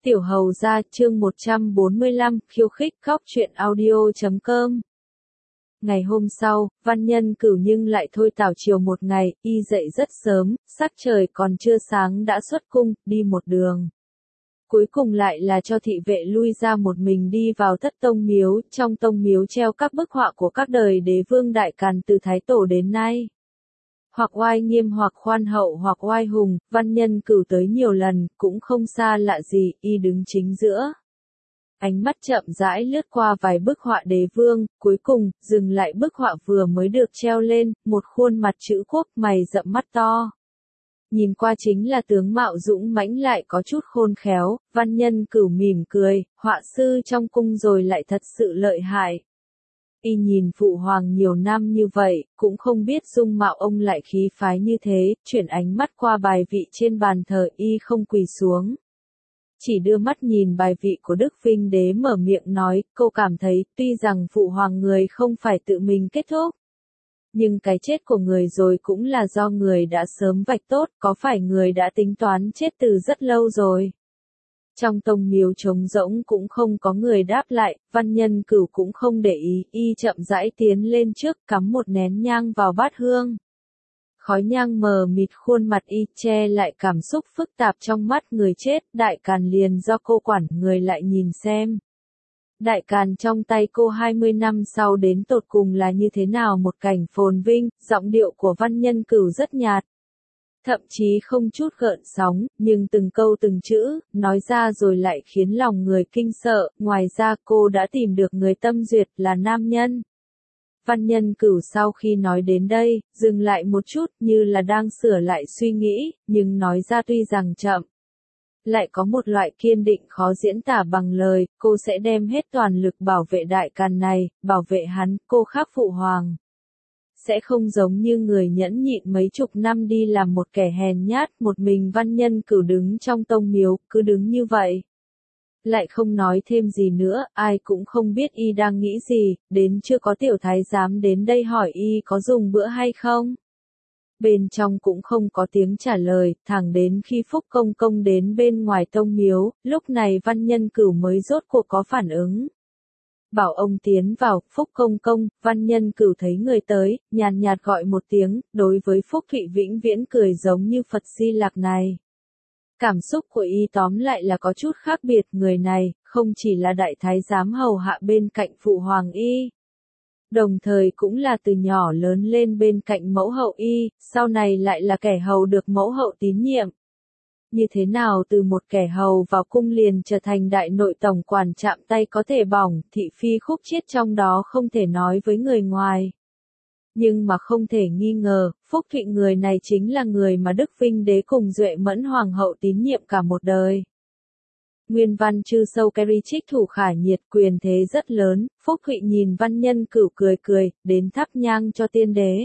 Tiểu Hầu Gia chương 145, khiêu khích khóc chuyện audio.com. Ngày hôm sau, Văn Nhân Cửu nhưng lại thôi tảo chiều một ngày, y dậy rất sớm, sắc trời còn chưa sáng đã xuất cung, đi một đường. Cuối cùng lại là cho thị vệ lui ra một mình đi vào thất tông miếu, trong tông miếu treo các bức họa của các đời đế vương đại càn từ Thái Tổ đến nay. Hoặc oai nghiêm hoặc khoan hậu hoặc oai hùng, Văn Nhân Cửu tới nhiều lần, cũng không xa lạ gì, y đứng chính giữa. Ánh mắt chậm rãi lướt qua vài bức họa đế vương, cuối cùng, dừng lại bức họa vừa mới được treo lên, một khuôn mặt chữ quốc, mày rậm mắt to. Nhìn qua chính là tướng mạo dũng mãnh lại có chút khôn khéo, Văn Nhân Cửu mỉm cười, họa sư trong cung rồi lại thật sự lợi hại. Y nhìn phụ hoàng nhiều năm như vậy, cũng không biết dung mạo ông lại khí phái như thế, chuyển ánh mắt qua bài vị trên bàn thờ y không quỳ xuống. Chỉ đưa mắt nhìn bài vị của Đức Vinh Đế mở miệng nói, cô cảm thấy, tuy rằng phụ hoàng người không phải tự mình kết thúc. Nhưng cái chết của người rồi cũng là do người đã sớm vạch tốt, có phải người đã tính toán chết từ rất lâu rồi. Trong tông miếu trống rỗng cũng không có người đáp lại, Văn Nhân Cửu cũng không để ý, y chậm rãi tiến lên trước, cắm một nén nhang vào bát hương. Khói nhang mờ mịt khuôn mặt y che lại cảm xúc phức tạp trong mắt người chết, đại càn liền do cô quản, người lại nhìn xem. Đại càn trong tay cô 20 năm sau đến tột cùng là như thế nào một cảnh phồn vinh, giọng điệu của Văn Nhân Cửu rất nhạt. Thậm chí không chút gợn sóng, nhưng từng câu từng chữ, nói ra rồi lại khiến lòng người kinh sợ, ngoài ra cô đã tìm được người tâm duyệt là nam nhân. Văn Nhân Cửu sau khi nói đến đây, dừng lại một chút như là đang sửa lại suy nghĩ, nhưng nói ra tuy rằng chậm. Lại có một loại kiên định khó diễn tả bằng lời, cô sẽ đem hết toàn lực bảo vệ đại càn này, bảo vệ hắn, cô khác phụ hoàng. Sẽ không giống như người nhẫn nhịn mấy chục năm đi làm một kẻ hèn nhát, một mình Văn Nhân Cửu đứng trong tông miếu, cứ đứng như vậy. Lại không nói thêm gì nữa, ai cũng không biết y đang nghĩ gì, đến chưa có tiểu thái giám đến đây hỏi y có dùng bữa hay không. Bên trong cũng không có tiếng trả lời, thẳng đến khi Phúc Công Công đến bên ngoài tông miếu, lúc này Văn Nhân Cửu mới rốt cuộc có phản ứng. Bảo ông tiến vào, Phúc Công Công, Văn Nhân Cửu thấy người tới, nhàn nhạt gọi một tiếng, đối với Phúc Thụy vĩnh viễn cười giống như Phật Di Lặc này. Cảm xúc của y tóm lại là có chút khác biệt, người này, không chỉ là đại thái giám hầu hạ bên cạnh phụ hoàng y. Đồng thời cũng là từ nhỏ lớn lên bên cạnh mẫu hậu y, sau này lại là kẻ hầu được mẫu hậu tín nhiệm. Như thế nào từ một kẻ hầu vào cung liền trở thành đại nội tổng quản chạm tay có thể bỏng, thị phi khúc chiết trong đó không thể nói với người ngoài. Nhưng mà không thể nghi ngờ, Phúc Thụy người này chính là người mà Đức Vinh Đế cùng Duệ Mẫn Hoàng hậu tín nhiệm cả một đời. Nguyên văn chư sâu Kerry trích thủ khả nhiệt, quyền thế rất lớn, Phúc Thụy nhìn Văn Nhân Cửu cười cười, đến thắp nhang cho tiên đế.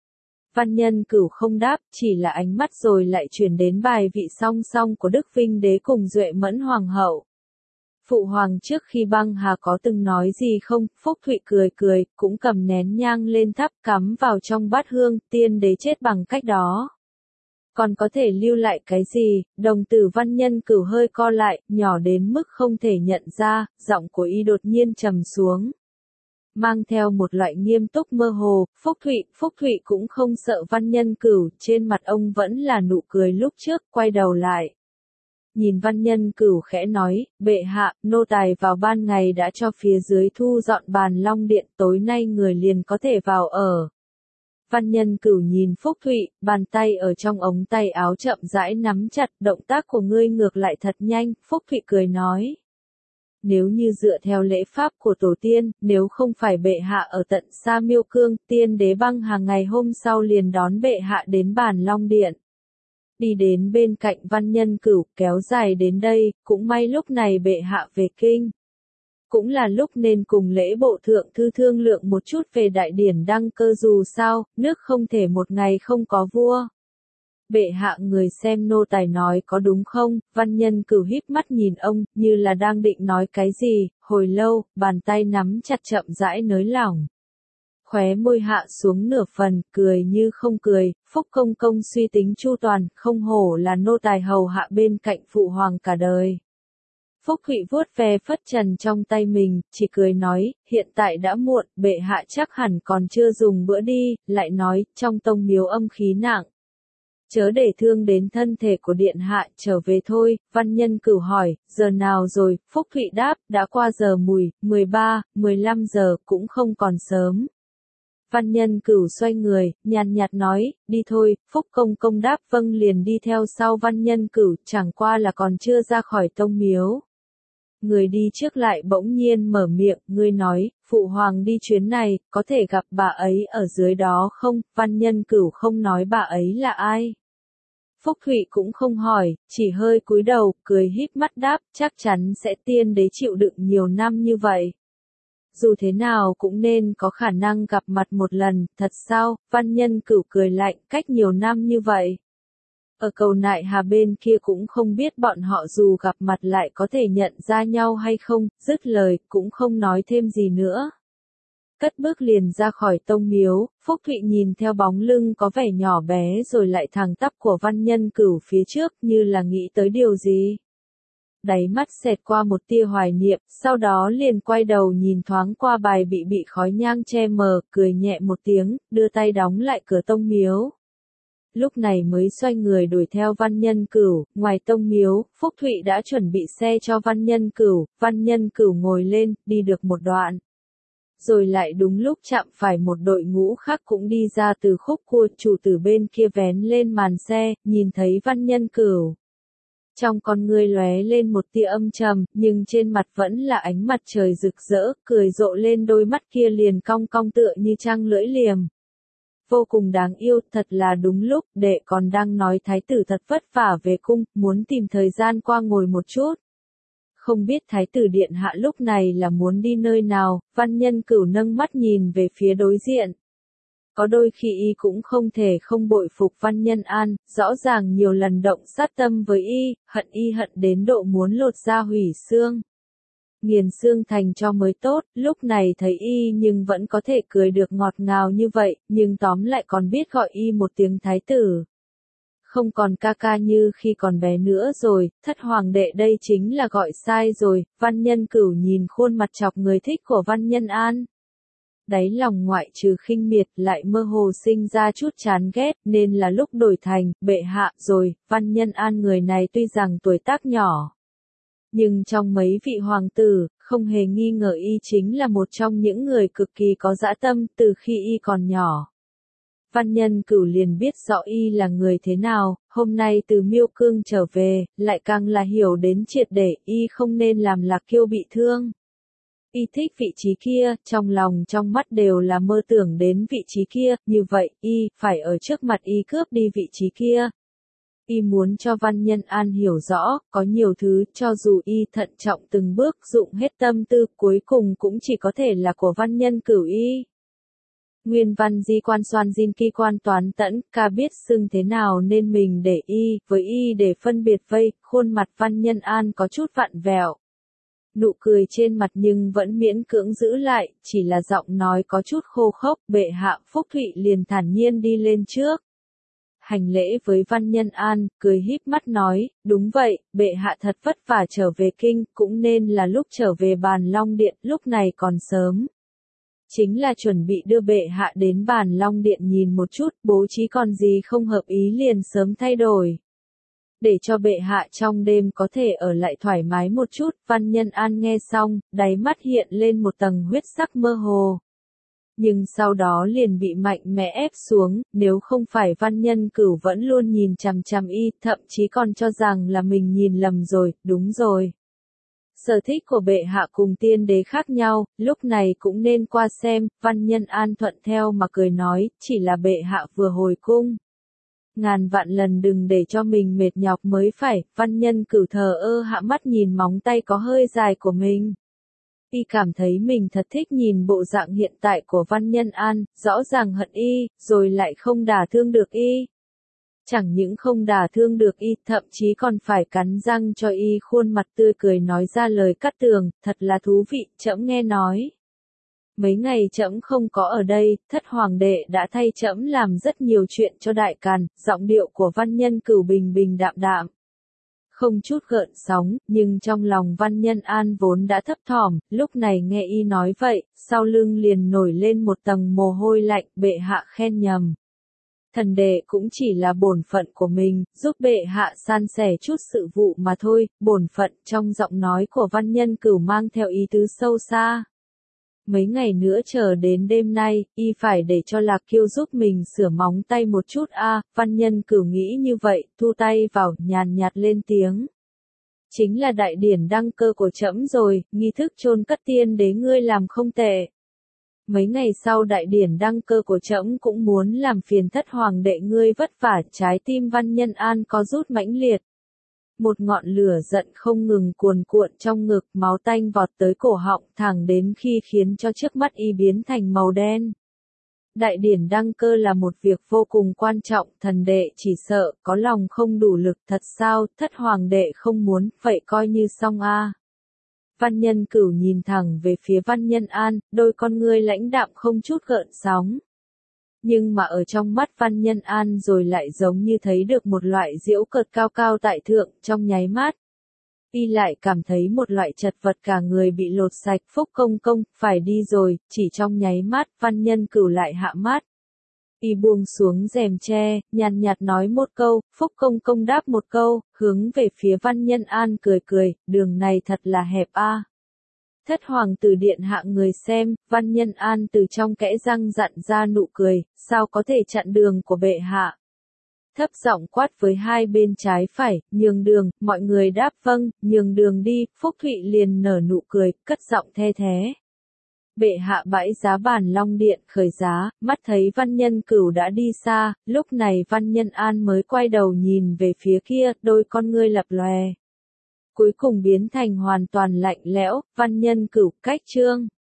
Văn Nhân Cửu không đáp, chỉ là ánh mắt rồi lại chuyển đến bài vị song song của Đức Vinh Đế cùng Duệ Mẫn Hoàng hậu. Phụ hoàng trước khi băng hà có từng nói gì không? Phúc Thụy cười cười, cũng cầm nén nhang lên thắp cắm vào trong bát hương, tiên đế chết bằng cách đó. Còn có thể lưu lại cái gì? Đồng tử Văn Nhân Cửu hơi co lại, nhỏ đến mức không thể nhận ra, giọng của y đột nhiên trầm xuống. Mang theo một loại nghiêm túc mơ hồ, Phúc Thụy cũng không sợ Văn Nhân Cửu, trên mặt ông vẫn là nụ cười lúc trước, quay đầu lại. Nhìn Văn Nhân Cửu khẽ nói, bệ hạ, nô tài vào ban ngày đã cho phía dưới thu dọn bàn long điện, tối nay người liền có thể vào ở. Văn Nhân Cửu nhìn Phúc Thụy, bàn tay ở trong ống tay áo chậm rãi nắm chặt, động tác của ngươi ngược lại thật nhanh, Phúc Thụy cười nói. Nếu như dựa theo lễ pháp của tổ tiên, nếu không phải bệ hạ ở tận xa Miêu Cương, tiên đế băng hàng ngày hôm sau liền đón bệ hạ đến bàn long điện. Đi đến bên cạnh Văn Nhân Cửu, kéo dài đến đây, cũng may lúc này bệ hạ về kinh. Cũng là lúc nên cùng lễ bộ thượng thư thương lượng một chút về đại điển đăng cơ, dù sao, nước không thể một ngày không có vua. Bệ hạ người xem nô tài nói có đúng không? Văn Nhân Cửu híp mắt nhìn ông, như là đang định nói cái gì, hồi lâu, bàn tay nắm chặt chậm rãi nới lỏng. Khóe môi hạ xuống nửa phần, cười như không cười, Phúc Công Công suy tính chu toàn, không hổ là nô tài hầu hạ bên cạnh phụ hoàng cả đời. Phúc Thụy vuốt ve phất trần trong tay mình, chỉ cười nói, hiện tại đã muộn, bệ hạ chắc hẳn còn chưa dùng bữa đi, lại nói, trong tông miếu âm khí nặng. Chớ để thương đến thân thể của điện hạ, trở về thôi. Văn Nhân Cửu hỏi, giờ nào rồi? Phúc Thụy đáp, đã qua giờ mùi, 13, 15 giờ, cũng không còn sớm. Văn Nhân Cửu xoay người, nhàn nhạt nói, đi thôi. Phúc Công Công đáp vâng liền đi theo sau Văn Nhân Cửu, chẳng qua là còn chưa ra khỏi tông miếu. Người đi trước lại bỗng nhiên mở miệng, ngươi nói, phụ hoàng đi chuyến này, có thể gặp bà ấy ở dưới đó không? Văn Nhân Cửu không nói bà ấy là ai. Phúc Thụy cũng không hỏi, chỉ hơi cúi đầu, cười híp mắt đáp, chắc chắn sẽ tiên đế chịu đựng nhiều năm như vậy. Dù thế nào cũng nên có khả năng gặp mặt một lần, thật sao? Văn Nhân Cửu cười lạnh, cách nhiều năm như vậy. Ở cầu Nại Hà bên kia cũng không biết bọn họ dù gặp mặt lại có thể nhận ra nhau hay không, dứt lời, cũng không nói thêm gì nữa. Cất bước liền ra khỏi tông miếu, Phúc Thụy nhìn theo bóng lưng có vẻ nhỏ bé rồi lại thẳng tắp của Văn Nhân Cửu phía trước như là nghĩ tới điều gì. Đáy mắt xẹt qua một tia hoài niệm, sau đó liền quay đầu nhìn thoáng qua bài bị khói nhang che mờ, cười nhẹ một tiếng, đưa tay đóng lại cửa tông miếu. Lúc này mới xoay người đuổi theo Văn Nhân Cửu, ngoài tông miếu, Phúc Thụy đã chuẩn bị xe cho Văn Nhân Cửu ngồi lên, đi được một đoạn. Rồi lại đúng lúc chạm phải một đội ngũ khác cũng đi ra từ khúc cua, chủ tử bên kia vén lên màn xe, nhìn thấy Văn Nhân Cửu. Trong con ngươi lóe lên một tia âm trầm, nhưng trên mặt vẫn là ánh mặt trời rực rỡ, cười rộ lên đôi mắt kia liền cong cong tựa như trăng lưỡi liềm. Vô cùng đáng yêu, thật là đúng lúc, đệ còn đang nói thái tử thật vất vả về cung, muốn tìm thời gian qua ngồi một chút. Không biết thái tử điện hạ lúc này là muốn đi nơi nào, Văn Nhân Cửu nâng mắt nhìn về phía đối diện. Có đôi khi y cũng không thể không bội phục Văn Nhân An, rõ ràng nhiều lần động sát tâm với y hận đến độ muốn lột da hủy xương. Nghiền xương thành cho mới tốt, lúc này thấy y nhưng vẫn có thể cười được ngọt ngào như vậy, nhưng tóm lại còn biết gọi y một tiếng thái tử. Không còn ca ca như khi còn bé nữa rồi, thất hoàng đệ đây chính là gọi sai rồi. Văn Nhân Cửu nhìn khuôn mặt chọc người thích của Văn Nhân An. Đáy lòng ngoại trừ khinh miệt lại mơ hồ sinh ra chút chán ghét, nên là lúc đổi thành, bệ hạ rồi. Văn Nhân An người này tuy rằng tuổi tác nhỏ, nhưng trong mấy vị hoàng tử, không hề nghi ngờ y chính là một trong những người cực kỳ có dã tâm từ khi y còn nhỏ. Văn Nhân Cửu liền biết rõ y là người thế nào, hôm nay từ Miêu Cương trở về, lại càng là hiểu đến triệt để y không nên làm Lạc Kiêu bị thương. Y thích vị trí kia, trong lòng trong mắt đều là mơ tưởng đến vị trí kia, như vậy, y phải ở trước mặt y cướp đi vị trí kia. Y muốn cho Văn Nhân An hiểu rõ, có nhiều thứ, cho dù y thận trọng từng bước dụng hết tâm tư, cuối cùng cũng chỉ có thể là của Văn Nhân Cửu y. Nguyên văn di quan soan diên kỳ quan toán tẫn, ca biết xưng thế nào nên mình để y, với y để phân biệt vây, khuôn mặt Văn Nhân An có chút vặn vẹo. Nụ cười trên mặt nhưng vẫn miễn cưỡng giữ lại, chỉ là giọng nói có chút khô khốc, bệ hạ. Phúc Thụy liền thản nhiên đi lên trước. Hành lễ với Văn Nhân An, cười híp mắt nói, đúng vậy, bệ hạ thật vất vả trở về kinh, cũng nên là lúc trở về Bàn Long Điện, lúc này còn sớm. Chính là chuẩn bị đưa bệ hạ đến Bàn Long Điện nhìn một chút, bố trí còn gì không hợp ý liền sớm thay đổi. Để cho bệ hạ trong đêm có thể ở lại thoải mái một chút. Văn Nhân An nghe xong, đáy mắt hiện lên một tầng huyết sắc mơ hồ. Nhưng sau đó liền bị mạnh mẽ ép xuống, nếu không phải Văn Nhân Cửu vẫn luôn nhìn chằm chằm y, thậm chí còn cho rằng là mình nhìn lầm rồi, đúng rồi. Sở thích của bệ hạ cùng tiên đế khác nhau, lúc này cũng nên qua xem. Văn Nhân An thuận theo mà cười nói, chỉ là bệ hạ vừa hồi cung. Ngàn vạn lần đừng để cho mình mệt nhọc mới phải. Văn Nhân Cửu thờ ơ hạ mắt nhìn móng tay có hơi dài của mình. Y cảm thấy mình thật thích nhìn bộ dạng hiện tại của Văn Nhân An, rõ ràng hận y, rồi lại không đả thương được y. Chẳng những không đả thương được y, thậm chí còn phải cắn răng cho y khuôn mặt tươi cười nói ra lời cắt tường, thật là thú vị. Trẫm nghe nói. Mấy ngày trẫm không có ở đây, thất hoàng đệ đã thay trẫm làm rất nhiều chuyện cho đại càn. Giọng điệu của Văn Nhân Cửu bình bình đạm đạm. không chút gợn sóng, nhưng trong lòng Văn Nhân An vốn đã thấp thỏm, lúc này nghe y nói vậy, sau lưng liền nổi lên một tầng mồ hôi lạnh, bệ hạ khen nhầm. Thần đệ cũng chỉ là bổn phận của mình, giúp bệ hạ san sẻ chút sự vụ mà thôi, bổn phận trong giọng nói của Văn Nhân Cửu mang theo ý tứ sâu xa. Mấy ngày nữa chờ đến đêm nay, y phải để cho Lạc Kiêu giúp mình sửa móng tay một chút Văn Nhân Cửu nghĩ như vậy, thu tay vào, nhàn nhạt lên tiếng. Chính là đại điển đăng cơ của trẫm rồi, nghi thức chôn cất tiên đế ngươi làm không tệ. Mấy ngày sau đại điển đăng cơ của trẫm cũng muốn làm phiền thất hoàng đệ ngươi vất vả, trái tim Văn Nhân An có rút mãnh liệt. Một ngọn lửa giận không ngừng cuồn cuộn trong ngực, máu tanh vọt tới cổ họng thẳng đến khi khiến cho trước mắt y biến thành màu đen. Đại điển đăng cơ là một việc vô cùng quan trọng, thần đệ chỉ sợ, có lòng không đủ lực thật sao, thất hoàng đệ không muốn, vậy coi như xong Văn Nhân Cửu nhìn thẳng về phía Văn Nhân An, đôi con ngươi lãnh đạm không chút gợn sóng. Nhưng mà ở trong mắt Văn Nhân An rồi lại giống như thấy được một loại giễu cợt cao cao tại thượng, trong nháy mắt. Y lại cảm thấy một loại chật vật cả người bị lột sạch, Phúc công công, phải đi rồi, chỉ trong nháy mắt, Văn Nhân Cửu lại hạ mắt. Y buông xuống rèm tre, nhàn nhạt nói một câu, Phúc công công đáp một câu, hướng về phía Văn Nhân An cười cười, đường này thật là hẹp Thất hoàng tử điện hạ người xem, Văn Nhân An từ trong kẽ răng dặn ra nụ cười, sao có thể chặn đường của bệ hạ. Thấp giọng quát với hai bên trái phải, nhường đường, mọi người đáp vâng, nhường đường đi, Phúc Thụy liền nở nụ cười, cất giọng the thế. Bệ hạ bãi giá Bản Long Điện khởi giá, mắt thấy Văn Nhân Cửu đã đi xa, lúc này Văn Nhân An mới quay đầu nhìn về phía kia, đôi con ngươi lập lòe. Cuối cùng biến thành hoàn toàn lạnh lẽo, Văn Nhân Cửu cách chương.